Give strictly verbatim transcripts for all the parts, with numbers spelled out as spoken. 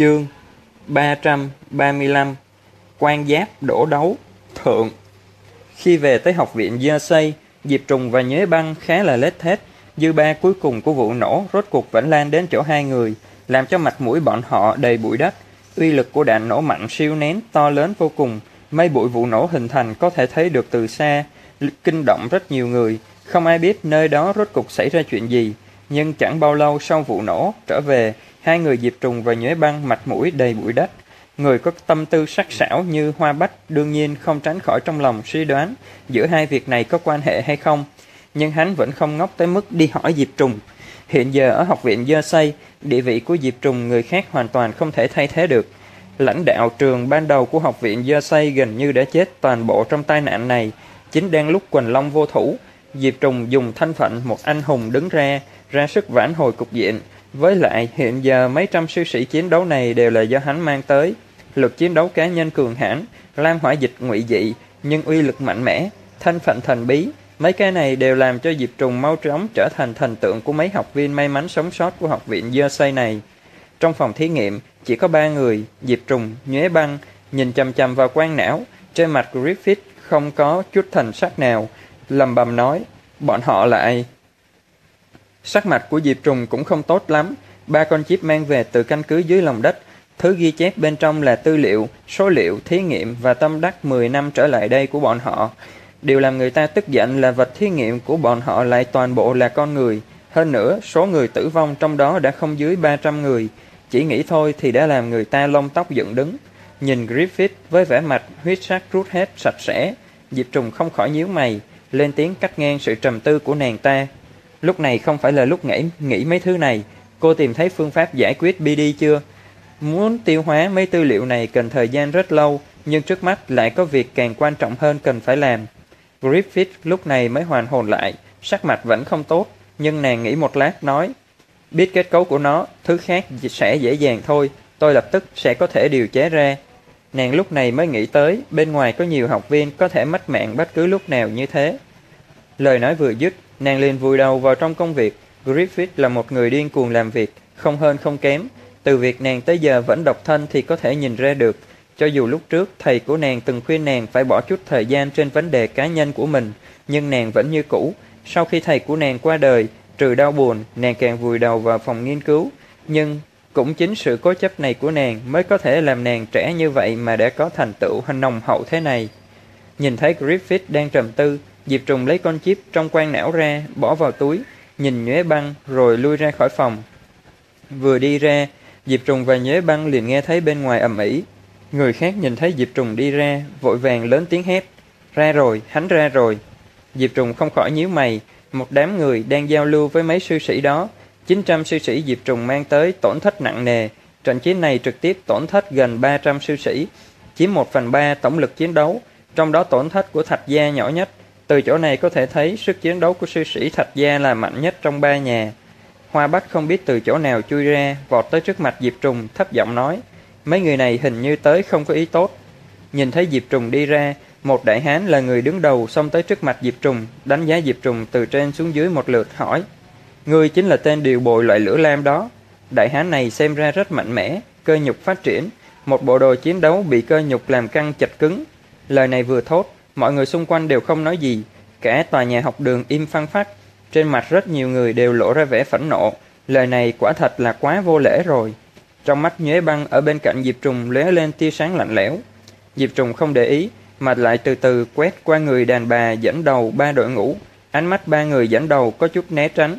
Chương ba trăm ba mươi lăm. Quan giáp đổ đấu thượng. Khi về tới học viện Dơ Xây, Diệp Trùng và Nhuế Băng khá là lết thết. Dư ba cuối cùng của vụ nổ rốt cuộc vẫn lan đến chỗ hai người, làm cho mặt mũi bọn họ đầy bụi đất. Uy lực của đạn nổ mạnh siêu nén to lớn vô cùng, mây bụi vụ nổ hình thành có thể thấy được từ xa, kinh động rất nhiều người. Không ai biết nơi đó rốt cuộc xảy ra chuyện gì, nhưng chẳng bao lâu sau vụ nổ trở về, hai người Diệp Trùng và Nhuế Băng mặt mũi đầy bụi đất. Người có tâm tư sắc sảo như Hoa Bách đương nhiên không tránh khỏi trong lòng suy đoán giữa hai việc này có quan hệ hay không, nhưng hắn vẫn không ngốc tới mức đi hỏi Diệp Trùng. Hiện giờ ở học viện Dơ Xây, địa vị của Diệp Trùng người khác hoàn toàn không thể thay thế được. Lãnh đạo trường ban đầu của học viện Dơ Xây gần như đã chết toàn bộ trong tai nạn này. Chính đang lúc Quỳnh Long vô thủ, Diệp Trùng dùng thân phận một anh hùng đứng ra, ra sức vãn hồi cục diện. Với lại hiện giờ mấy trăm sư sĩ chiến đấu này đều là do hắn mang tới. Lực chiến đấu cá nhân cường hãn, lam hỏa dịch ngụy dị, nhưng uy lực mạnh mẽ, thân phận thần bí. Mấy cái này đều làm cho Diệp Trùng mau chóng trở thành thần tượng của mấy học viên may mắn sống sót của học viện Dơ Xây này. Trong phòng thí nghiệm, chỉ có ba người, Diệp Trùng, Nhuế Băng, nhìn chằm chằm vào quang não. Trên mặt Griffith không có chút thần sắc nào, lầm bầm nói, bọn họ lại... Sắc mặt của Diệp Trùng cũng không tốt lắm. Ba con chip mang về từ căn cứ dưới lòng đất. Thứ ghi chép bên trong là tư liệu, số liệu, thí nghiệm và tâm đắc mười năm trở lại đây của bọn họ. Điều làm người ta tức giận là vật thí nghiệm của bọn họ lại toàn bộ là con người. Hơn nữa, số người tử vong trong đó đã không dưới ba trăm người. Chỉ nghĩ thôi thì đã làm người ta lông tóc dựng đứng. Nhìn Griffith với vẻ mặt huyết sắc rút hết sạch sẽ, Diệp Trùng không khỏi nhíu mày, lên tiếng cắt ngang sự trầm tư của nàng ta. Lúc này không phải là lúc nghĩ, nghĩ mấy thứ này. Cô tìm thấy phương pháp giải quyết bê đê chưa? Muốn tiêu hóa mấy tư liệu này cần thời gian rất lâu, nhưng trước mắt lại có việc càng quan trọng hơn cần phải làm. Griffith lúc này mới hoàn hồn lại, sắc mặt vẫn không tốt, nhưng nàng nghĩ một lát nói, biết kết cấu của nó, thứ khác sẽ dễ dàng thôi, tôi lập tức sẽ có thể điều chế ra. Nàng lúc này mới nghĩ tới, bên ngoài có nhiều học viên có thể mất mạng bất cứ lúc nào như thế. Lời nói vừa dứt, nàng liền vùi đầu vào trong công việc. Griffith là một người điên cuồng làm việc, không hơn không kém. Từ việc nàng tới giờ vẫn độc thân thì có thể nhìn ra được. Cho dù lúc trước thầy của nàng từng khuyên nàng phải bỏ chút thời gian trên vấn đề cá nhân của mình, nhưng nàng vẫn như cũ. Sau khi thầy của nàng qua đời, trừ đau buồn, nàng càng vùi đầu vào phòng nghiên cứu. Nhưng cũng chính sự cố chấp này của nàng mới có thể làm nàng trẻ như vậy mà đã có thành tựu nồng hậu thế này. Nhìn thấy Griffith đang trầm tư, Diệp Trùng lấy con chip trong quang não ra, bỏ vào túi, nhìn Nhuế Băng rồi lui ra khỏi phòng. Vừa đi ra, Diệp Trùng và Nhuế Băng liền nghe thấy bên ngoài ầm ĩ. Người khác nhìn thấy Diệp Trùng đi ra, vội vàng lớn tiếng hét, ra rồi, hắn ra rồi. Diệp Trùng không khỏi nhíu mày, một đám người đang giao lưu với mấy sư sĩ đó. chín trăm sư sĩ Diệp Trùng mang tới tổn thất nặng nề. Trận chiến này trực tiếp tổn thất gần ba trăm sư sĩ, chiếm một phần ba tổng lực chiến đấu, trong đó tổn thất của Thạch Gia nhỏ nhất. Từ chỗ này có thể thấy sức chiến đấu của sư sĩ Thạch Gia là mạnh nhất trong ba nhà. Hoa Bách không biết từ chỗ nào chui ra, vọt tới trước mặt Diệp Trùng, thấp giọng nói, mấy người này hình như tới không có ý tốt. Nhìn thấy Diệp Trùng đi ra, một đại hán là người đứng đầu xông tới trước mặt Diệp Trùng, đánh giá Diệp Trùng từ trên xuống dưới một lượt, hỏi, ngươi chính là tên điều bội loại lửa lam đó. Đại hán này xem ra rất mạnh mẽ, cơ nhục phát triển, một bộ đồ chiến đấu bị cơ nhục làm căng chật cứng. Lời này vừa thốt, mọi người xung quanh đều không nói gì, cả tòa nhà học đường im phăng phắc. Trên mặt rất nhiều người đều lộ ra vẻ phẫn nộ, lời này quả thật là quá vô lễ rồi. Trong mắt Nhuế Băng ở bên cạnh Diệp Trùng lóe lên tia sáng lạnh lẽo. Diệp Trùng không để ý, mà lại từ từ quét qua người đàn bà dẫn đầu ba đội ngũ, ánh mắt ba người dẫn đầu có chút né tránh.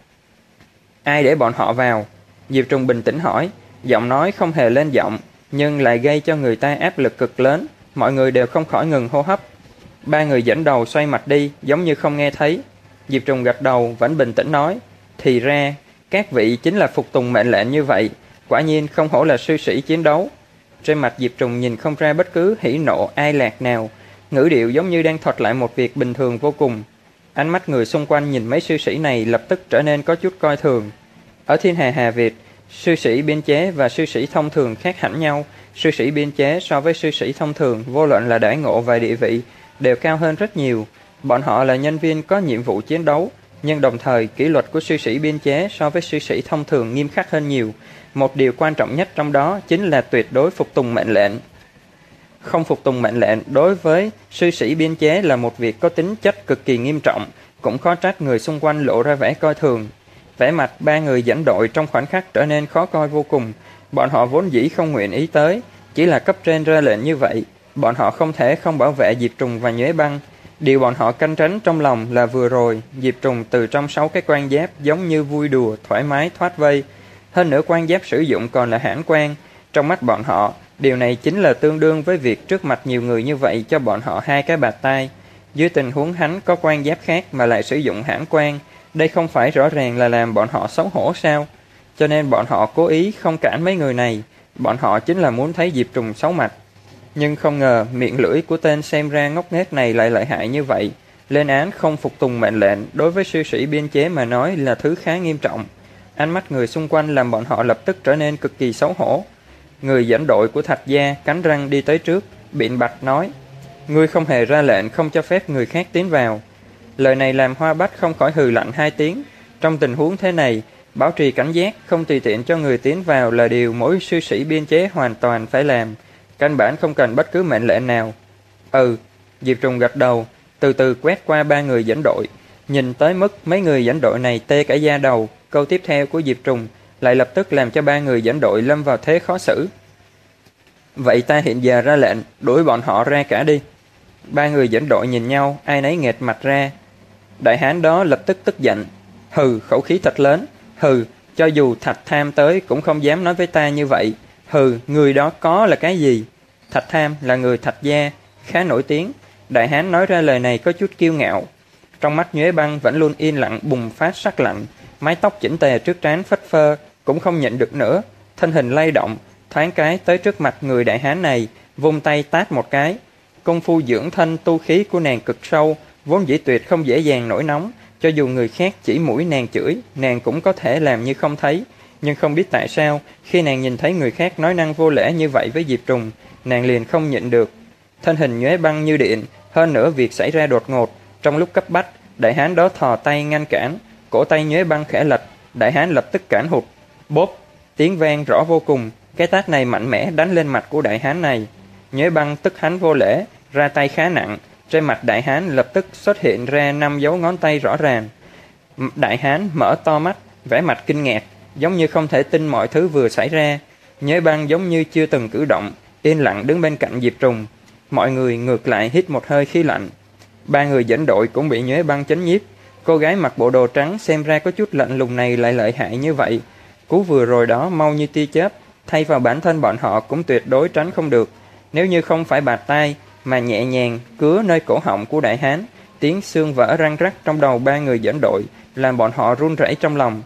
Ai để bọn họ vào? Diệp Trùng bình tĩnh hỏi, giọng nói không hề lên giọng, nhưng lại gây cho người ta áp lực cực lớn, mọi người đều không khỏi ngừng hô hấp. Ba người dẫn đầu xoay mặt đi, giống như không nghe thấy. Diệp Trùng gật đầu, vẫn bình tĩnh nói, thì ra, các vị chính là phục tùng mệnh lệnh như vậy, quả nhiên không hổ là sư sĩ chiến đấu. Trên mặt Diệp Trùng nhìn không ra bất cứ hỉ nộ ai lạc nào, ngữ điệu giống như đang thuật lại một việc bình thường vô cùng. Ánh mắt người xung quanh nhìn mấy sư sĩ này lập tức trở nên có chút coi thường. Ở Thiên Hà Hà Việt, sư sĩ biên chế và sư sĩ thông thường khác hẳn nhau. Sư sĩ biên chế so với sư sĩ thông thường, vô luận là đãi ngộ và địa vị, đều cao hơn rất nhiều. Bọn họ là nhân viên có nhiệm vụ chiến đấu, nhưng đồng thời kỷ luật của sư sĩ biên chế so với sư sĩ thông thường nghiêm khắc hơn nhiều. Một điều quan trọng nhất trong đó chính là tuyệt đối phục tùng mệnh lệnh. Không phục tùng mệnh lệnh đối với sư sĩ biên chế là một việc có tính chất cực kỳ nghiêm trọng, cũng khó trách người xung quanh lộ ra vẻ coi thường. Vẻ mặt ba người dẫn đội trong khoảnh khắc trở nên khó coi vô cùng. Bọn họ vốn dĩ không nguyện ý tới, chỉ là cấp trên ra lệnh như vậy. Bọn họ không thể không bảo vệ Diệp Trùng và Nhuế Băng. Điều bọn họ canh tránh trong lòng là vừa rồi Diệp Trùng từ trong sáu cái quan giáp giống như vui đùa thoải mái thoát vây. Hơn nữa quan giáp sử dụng còn là hãn quan. Trong mắt bọn họ, điều này chính là tương đương với việc trước mặt nhiều người như vậy cho bọn họ hai cái bạt tai. Dưới tình huống hắn có quan giáp khác mà lại sử dụng hãn quan, đây không phải rõ ràng là làm bọn họ xấu hổ sao? Cho nên bọn họ cố ý không cản mấy người này. Bọn họ chính là muốn thấy Diệp Trùng xấu mặt. Nhưng không ngờ miệng lưỡi của tên xem ra ngốc nghếch này lại lợi hại như vậy. Lên án không phục tùng mệnh lệnh đối với sư sĩ biên chế mà nói là thứ khá nghiêm trọng. Ánh mắt người xung quanh làm bọn họ lập tức trở nên cực kỳ xấu hổ. Người dẫn đội của Thạch gia cắn răng đi tới trước, biện bạch nói: "Ngươi không hề ra lệnh không cho phép người khác tiến vào." Lời này làm Hoa Bách không khỏi hừ lạnh hai tiếng. Trong tình huống thế này, bảo trì cảnh giác, không tùy tiện cho người tiến vào là điều mỗi sư sĩ biên chế hoàn toàn phải làm. Căn bản không cần bất cứ mệnh lệnh nào. Ừ, Diệp Trùng gật đầu, từ từ quét qua ba người dẫn đội. Nhìn tới mức mấy người dẫn đội này tê cả da đầu, câu tiếp theo của Diệp Trùng lại lập tức làm cho ba người dẫn đội lâm vào thế khó xử. "Vậy ta hiện giờ ra lệnh, đuổi bọn họ ra cả đi." Ba người dẫn đội nhìn nhau, ai nấy nghệt mặt ra. Đại hán đó lập tức tức giận. "Hừ, khẩu khí thật lớn. Hừ, cho dù Thạch Tham tới cũng không dám nói với ta như vậy. Hừ, người đó có là cái gì?" Thạch Tham là người Thạch gia, khá nổi tiếng. Đại hán nói ra lời này có chút kiêu ngạo. Trong mắt Nhuế Băng vẫn luôn yên lặng bùng phát sắc lạnh. Mái tóc chỉnh tề trước trán phất phơ, cũng không nhịn được nữa. Thân hình lay động, thoáng cái tới trước mặt người đại hán này, vung tay tát một cái. Công phu dưỡng thân tu khí của nàng cực sâu, vốn dĩ tuyệt không dễ dàng nổi nóng. Cho dù người khác chỉ mũi nàng chửi, nàng cũng có thể làm như không thấy. Nhưng không biết tại sao, khi nàng nhìn thấy người khác nói năng vô lễ như vậy với Diệp Trùng, nàng liền không nhịn được. Thân hình Nhuế Băng như điện, hơn nữa việc xảy ra đột ngột. Trong lúc cấp bách, đại hán đó thò tay ngăn cản, cổ tay Nhuế Băng khẽ lệch, đại hán lập tức cản hụt. Bốp, tiếng vang rõ vô cùng, cái tát này mạnh mẽ đánh lên mặt của đại hán này. Nhuế Băng tức hắn vô lễ, ra tay khá nặng, trên mặt đại hán lập tức xuất hiện ra năm dấu ngón tay rõ ràng. Đại hán mở to mắt, vẻ mặt kinh ngạc, giống như không thể tin mọi thứ vừa xảy ra. Nhuế Băng giống như chưa từng cử động, yên lặng đứng bên cạnh Diệp Trùng. Mọi người ngược lại hít một hơi khí lạnh. Ba người dẫn đội cũng bị Nhuế Băng chấn nhiếp. Cô gái mặc bộ đồ trắng xem ra có chút lạnh lùng này lại lợi hại như vậy. Cú vừa rồi đó mau như tia chớp, thay vào bản thân bọn họ cũng tuyệt đối tránh không được. Nếu như không phải bạt tai mà nhẹ nhàng cứa nơi cổ họng của đại hán, tiếng xương vỡ răng rắc trong đầu ba người dẫn đội làm bọn họ run rẩy trong lòng.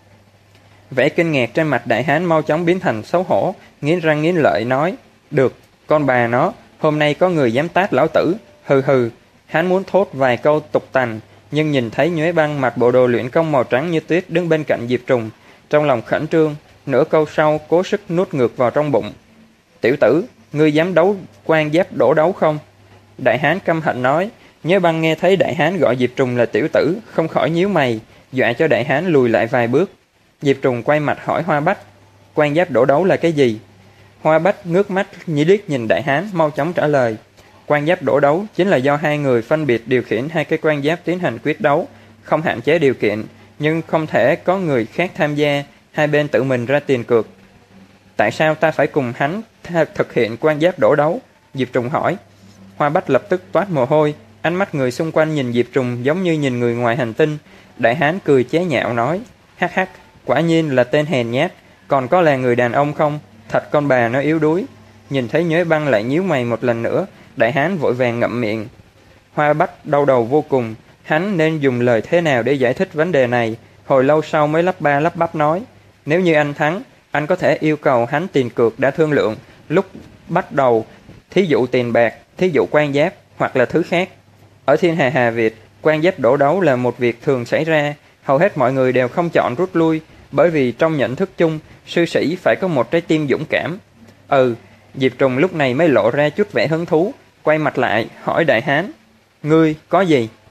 Vẻ kinh ngạc trên mặt đại hán mau chóng biến thành xấu hổ, nghiến răng nghiến lợi nói: "Được, con bà nó, hôm nay có người dám tát lão tử." Hừ hừ. Hắn muốn thốt vài câu tục tằn, nhưng nhìn thấy Nhuế Băng mặc bộ đồ luyện công màu trắng như tuyết đứng bên cạnh Diệp Trùng, trong lòng khẩn trương, nửa câu sau cố sức nuốt ngược vào trong bụng. "Tiểu tử, ngươi dám đấu quan giáp đổ đấu không?" Đại hán căm hận nói. Nhuế Băng nghe thấy đại hán gọi Diệp Trùng là tiểu tử, không khỏi nhíu mày, dọa cho đại hán lùi lại vài bước. Diệp Trùng quay mặt hỏi Hoa Bách: "Quan giáp đổ đấu là cái gì?" Hoa Bách ngước mắt nhí liếc nhìn đại hán, mau chóng trả lời: "Quan giáp đổ đấu chính là do hai người phân biệt điều khiển hai cái quan giáp tiến hành quyết đấu, không hạn chế điều kiện, nhưng không thể có người khác tham gia, hai bên tự mình ra tiền cược." "Tại sao ta phải cùng hắn thực hiện quan giáp đổ đấu?" Diệp Trùng hỏi. Hoa Bách lập tức toát mồ hôi, ánh mắt người xung quanh nhìn Diệp Trùng giống như nhìn người ngoài hành tinh. Đại hán cười chế nhạo nói: "Hắc hắc, quả nhiên là tên hèn nhát, còn có là người đàn ông không? Thật con bà nó yếu đuối." Nhìn thấy Nhuế Băng lại nhíu mày một lần nữa, đại hán vội vàng ngậm miệng. Hoa Bách đau đầu vô cùng, hắn nên dùng lời thế nào để giải thích vấn đề này, hồi lâu sau mới lắp ba lắp bắp nói: "Nếu như anh thắng, anh có thể yêu cầu hắn tiền cược đã thương lượng lúc bắt đầu, thí dụ tiền bạc, thí dụ quan giáp, hoặc là thứ khác." Ở thiên hà Hà Việt, quan giáp đổ đấu là một việc thường xảy ra, hầu hết mọi người đều không chọn rút lui, bởi vì trong nhận thức chung, sư sĩ phải có một trái tim dũng cảm. Ừ, Diệp Trùng lúc này mới lộ ra chút vẻ hứng thú, quay mặt lại hỏi đại hán: "Ngươi có gì?"